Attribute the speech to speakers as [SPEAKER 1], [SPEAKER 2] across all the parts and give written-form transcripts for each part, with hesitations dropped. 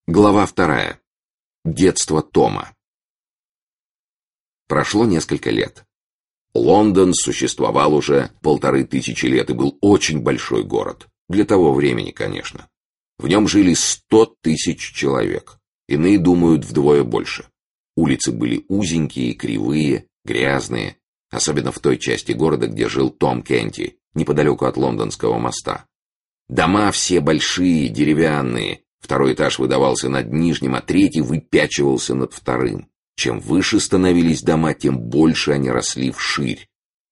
[SPEAKER 1] Глава 2. Детство Тома. Прошло несколько лет. Лондон существовал уже 1500 лет и был очень большой город. Для того времени, конечно. В нем жили 100 000 человек. Иные думают вдвое больше. Улицы были узенькие, кривые, грязные. Особенно в той части города, где жил Том Кенти, неподалеку от Лондонского моста. Дома все большие, деревянные. Второй этаж выдавался над нижним, а третий выпячивался над вторым. Чем выше становились дома, тем больше они росли вширь.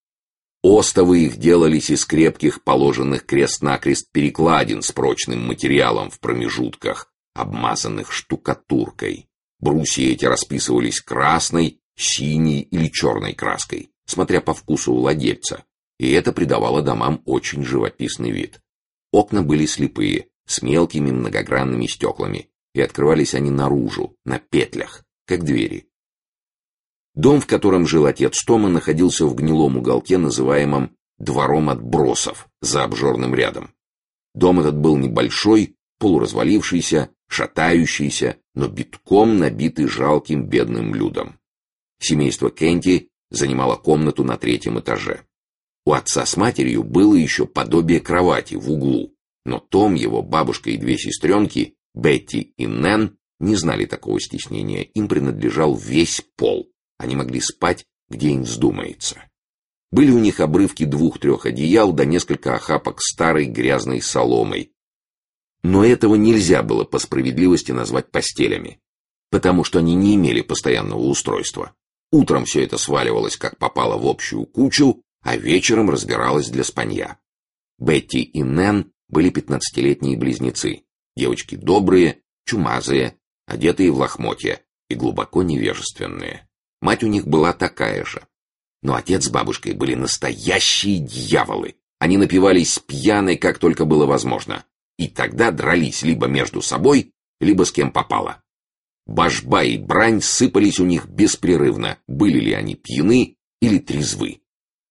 [SPEAKER 1] Остовы их делались из крепких, положенных крест-накрест перекладин с прочным материалом в промежутках, обмазанных штукатуркой. Брусья эти расписывались красной, синей или черной краской, смотря по вкусу владельца, и это придавало домам очень живописный вид. Окна были слепые, с мелкими многогранными стеклами, и открывались они наружу, на петлях, как двери. Дом, в котором жил отец Тома, находился в гнилом уголке, называемом «двором отбросов», за обжорным рядом. Дом этот был небольшой, полуразвалившийся, шатающийся, но битком набитый жалким бедным людом. Семейство Кенти занимало комнату на 3-м этаже. У отца с матерью было еще подобие кровати в углу, но Том, его бабушка и 2 сестренки, Бетти и Нэн, не знали такого стеснения, им принадлежал весь пол, они могли спать, где им вздумается. Были у них обрывки 2-3 одеял да несколько охапок старой грязной соломой. Но этого нельзя было по справедливости назвать постелями, потому что они не имели постоянного устройства. Утром все это сваливалось как попало в общую кучу, а вечером разбиралось для спанья. Бетти и Нэн были 15-летние близнецы, девочки добрые, чумазые, одетые в лохмотья и глубоко невежественные. Мать у них была такая же. Но отец с бабушкой были настоящие дьяволы. Они напивались пьяной, как только было возможно, и тогда дрались либо между собой, либо с кем попало. Божба и брань сыпались у них беспрерывно, были ли они пьяны или трезвы.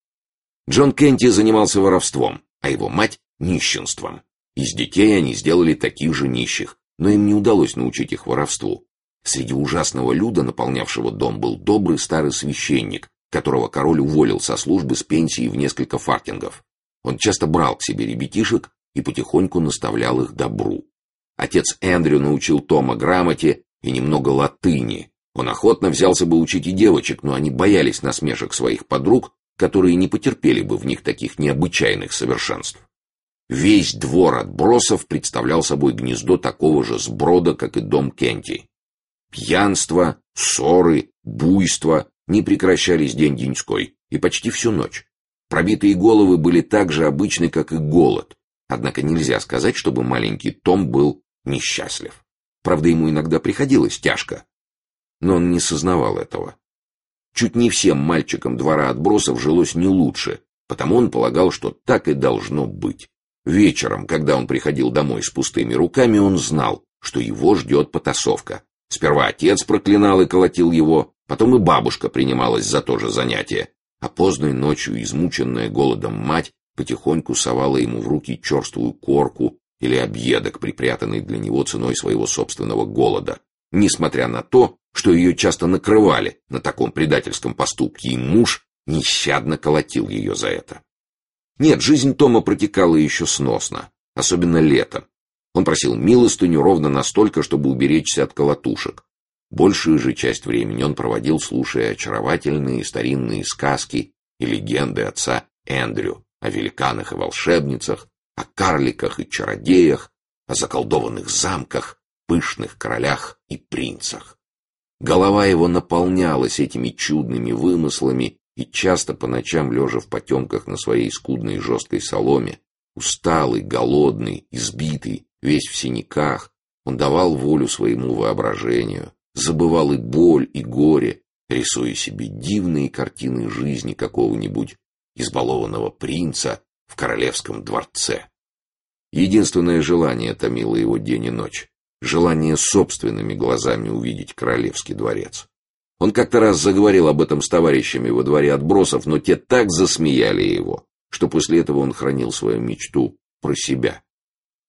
[SPEAKER 1] Джон Кенти занимался воровством, а его мать — нищенством. Из детей они сделали таких же нищих, но им не удалось научить их воровству. Среди ужасного люда, наполнявшего дом, был добрый старый священник, которого король уволил со службы с пенсией в несколько фартингов. Он часто брал к себе ребятишек и потихоньку наставлял их добру. Отец Эндрю научил Тома грамоте и немного латыни. Он охотно взялся бы учить и девочек, но они боялись насмешек своих подруг, которые не потерпели бы в них таких необычайных совершенств. Весь двор отбросов представлял собой гнездо такого же сброда, как и дом Кенти. Пьянство, ссоры, буйство не прекращались день-деньской и почти всю ночь. Пробитые головы были так же обычны, как и голод. Однако нельзя сказать, чтобы маленький Том был несчастлив. Правда, ему иногда приходилось тяжко, но он не сознавал этого. Чуть не всем мальчикам двора отбросов жилось не лучше, потому он полагал, что так и должно быть. Вечером, когда он приходил домой с пустыми руками, он знал, что его ждет потасовка. Сперва отец проклинал и колотил его, потом и бабушка принималась за то же занятие, а поздной ночью измученная голодом мать потихоньку совала ему в руки черствую корку или объедок, припрятанный для него ценой своего собственного голода, несмотря на то, что ее часто накрывали на таком предательском поступке, и муж нещадно колотил ее за это. Нет, жизнь Тома протекала еще сносно, особенно летом. Он просил милостыню ровно настолько, чтобы уберечься от колотушек. Большую же часть времени он проводил, слушая очаровательные старинные сказки и легенды отца Эндрю о великанах и волшебницах, о карликах и чародеях, о заколдованных замках, пышных королях и принцах. Голова его наполнялась этими чудными вымыслами, и часто по ночам, лежа в потемках на своей скудной жесткой соломе, усталый, голодный, избитый, весь в синяках, он давал волю своему воображению, забывал и боль, и горе, рисуя себе дивные картины жизни какого-нибудь избалованного принца в королевском дворце. Единственное желание томило его день и ночь — желание собственными глазами увидеть королевский дворец. Он как-то раз заговорил об этом с товарищами во дворе отбросов, но те так засмеяли его, что после этого он хранил свою мечту про себя.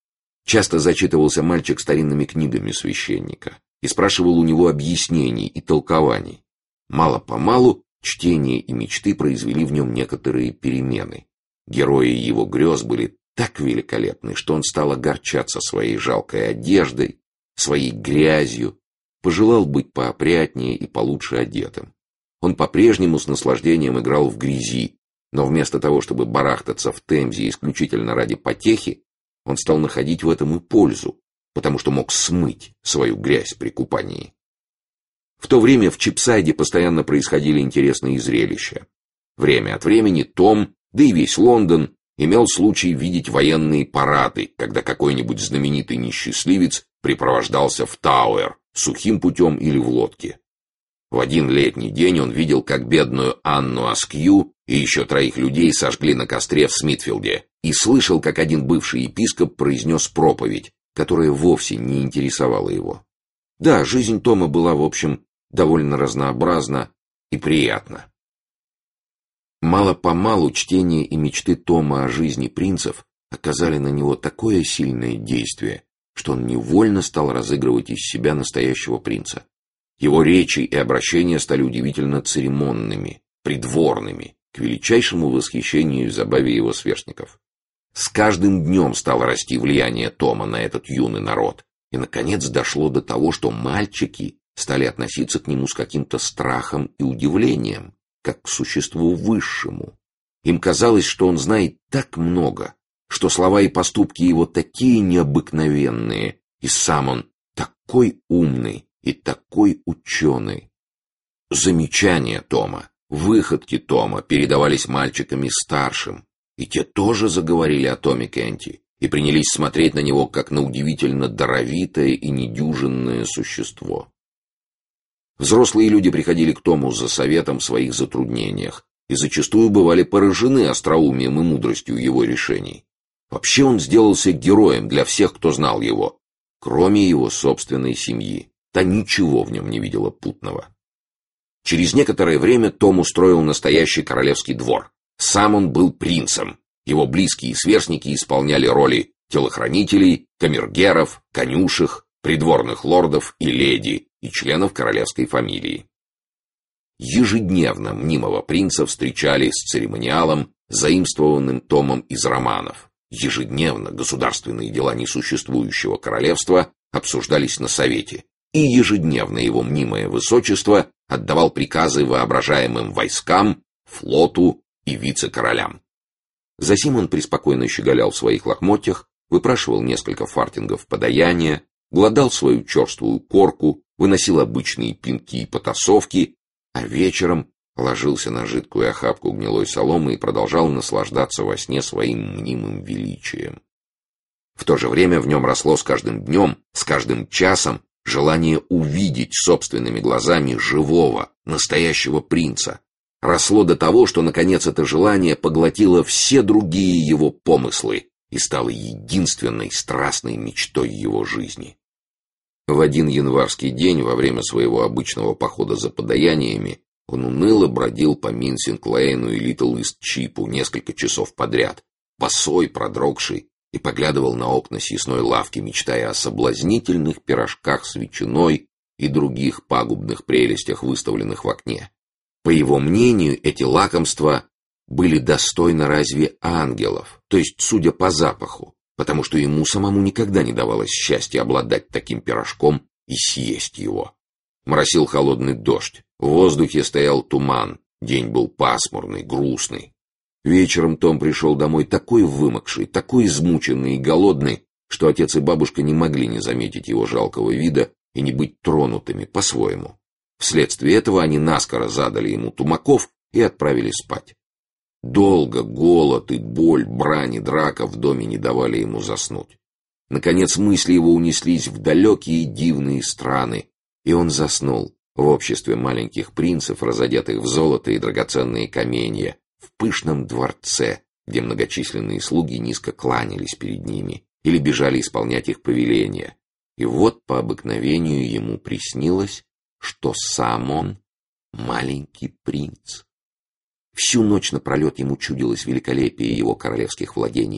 [SPEAKER 1] Часто зачитывался мальчик старинными книгами священника и спрашивал у него объяснений и толкований. Мало-помалу чтение и мечты произвели в нем некоторые перемены. Герои его грез были так великолепны, что он стал огорчаться своей жалкой одеждой, своей грязью, пожелал быть поопрятнее и получше одетым. Он по-прежнему с наслаждением играл в грязи, но вместо того, чтобы барахтаться в Темзе исключительно ради потехи, он стал находить в этом и пользу, потому что мог смыть свою грязь при купании. В то время в Чипсайде постоянно происходили интересные зрелища. Время от времени Том, да и весь Лондон, имел случай видеть военные парады, когда какой-нибудь знаменитый несчастливец припровождался в Тауэр сухим путем или в лодке. В один летний день он видел, как бедную Анну Аскью и еще 3 людей сожгли на костре в Смитфилде, и слышал, как один бывший епископ произнес проповедь, которая вовсе не интересовала его. Да, жизнь Тома была, в общем, довольно разнообразна и приятна. Мало-помалу чтение и мечты Тома о жизни принцев оказали на него такое сильное действие, что он невольно стал разыгрывать из себя настоящего принца. Его речи и обращения стали удивительно церемонными, придворными, к величайшему восхищению и забаве его сверстников. С каждым днем стало расти влияние Тома на этот юный народ, и, наконец, дошло до того, что мальчики стали относиться к нему с каким-то страхом и удивлением, как к существу высшему. Им казалось, что он знает так много, что слова и поступки его такие необыкновенные, и сам он такой умный и такой ученый. Замечания Тома, выходки Тома передавались мальчиками старшим, и те тоже заговорили о Томе Кенти и принялись смотреть на него как на удивительно даровитое и недюжинное существо. Взрослые люди приходили к Тому за советом в своих затруднениях и зачастую бывали поражены остроумием и мудростью его решений. Вообще он сделался героем для всех, кто знал его, кроме его собственной семьи. Та ничего в нем не видела путного. Через некоторое время Том устроил настоящий королевский двор. Сам он был принцем. Его близкие сверстники исполняли роли телохранителей, камергеров, конюшек, придворных лордов и леди и членов королевской фамилии. Ежедневно мнимого принца встречали с церемониалом, заимствованным Томом из романов. Ежедневно государственные дела несуществующего королевства обсуждались на совете, и ежедневно его мнимое высочество отдавал приказы воображаемым войскам, флоту и вице-королям. Засим он преспокойно щеголял в своих лохмотьях, выпрашивал несколько фартингов подаяния, глодал свою черствую корку, выносил обычные пинки и потасовки, а вечером ложился на жидкую охапку гнилой соломы и продолжал наслаждаться во сне своим мнимым величием. В то же время в нем росло с каждым днем, с каждым часом желание увидеть собственными глазами живого, настоящего принца. Росло до того, что, наконец, это желание поглотило все другие его помыслы и стало единственной страстной мечтой его жизни. В один январский день, во время своего обычного похода за подаяниями, он уныло бродил по Минсинг-Лейну и Литл-Ист-Чипу несколько часов подряд, босой, продрогший, и поглядывал на окна съестной лавки, мечтая о соблазнительных пирожках с ветчиной и других пагубных прелестях, выставленных в окне. По его мнению, эти лакомства были достойны разве ангелов, то есть, судя по запаху, потому что ему самому никогда не давалось счастья обладать таким пирожком и съесть его. Моросил холодный дождь, в воздухе стоял туман, день был пасмурный, грустный. Вечером Том пришел домой такой вымокший, такой измученный и голодный, что отец и бабушка не могли не заметить его жалкого вида и не быть тронутыми по-своему. Вследствие этого они наскоро задали ему тумаков и отправили спать. Долго голод и боль, брань и драка в доме не давали ему заснуть. Наконец мысли его унеслись в далекие дивные страны, и он заснул в обществе маленьких принцев, разодетых в золото и драгоценные каменья, в пышном дворце, где многочисленные слуги низко кланялись перед ними или бежали исполнять их повеления. И вот по обыкновению ему приснилось, что сам он маленький принц. Всю ночь напролет ему чудилось великолепие его королевских владений.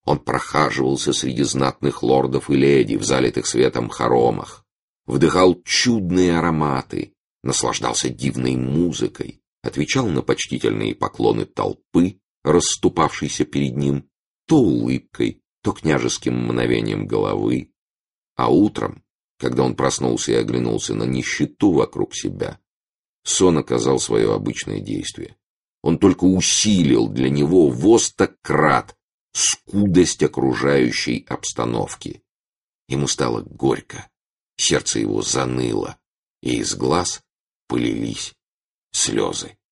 [SPEAKER 1] Он прохаживался среди знатных лордов и леди в залитых светом хоромах, вдыхал чудные ароматы, наслаждался дивной музыкой, отвечал на почтительные поклоны толпы, расступавшейся перед ним, то улыбкой, то княжеским мгновением головы. А утром, когда он проснулся и оглянулся на нищету вокруг себя, сон оказал свое обычное действие. Он только усилил для него во 100 крат скудость окружающей обстановки. Ему стало горько, сердце его заныло, и из глаз полились слезы.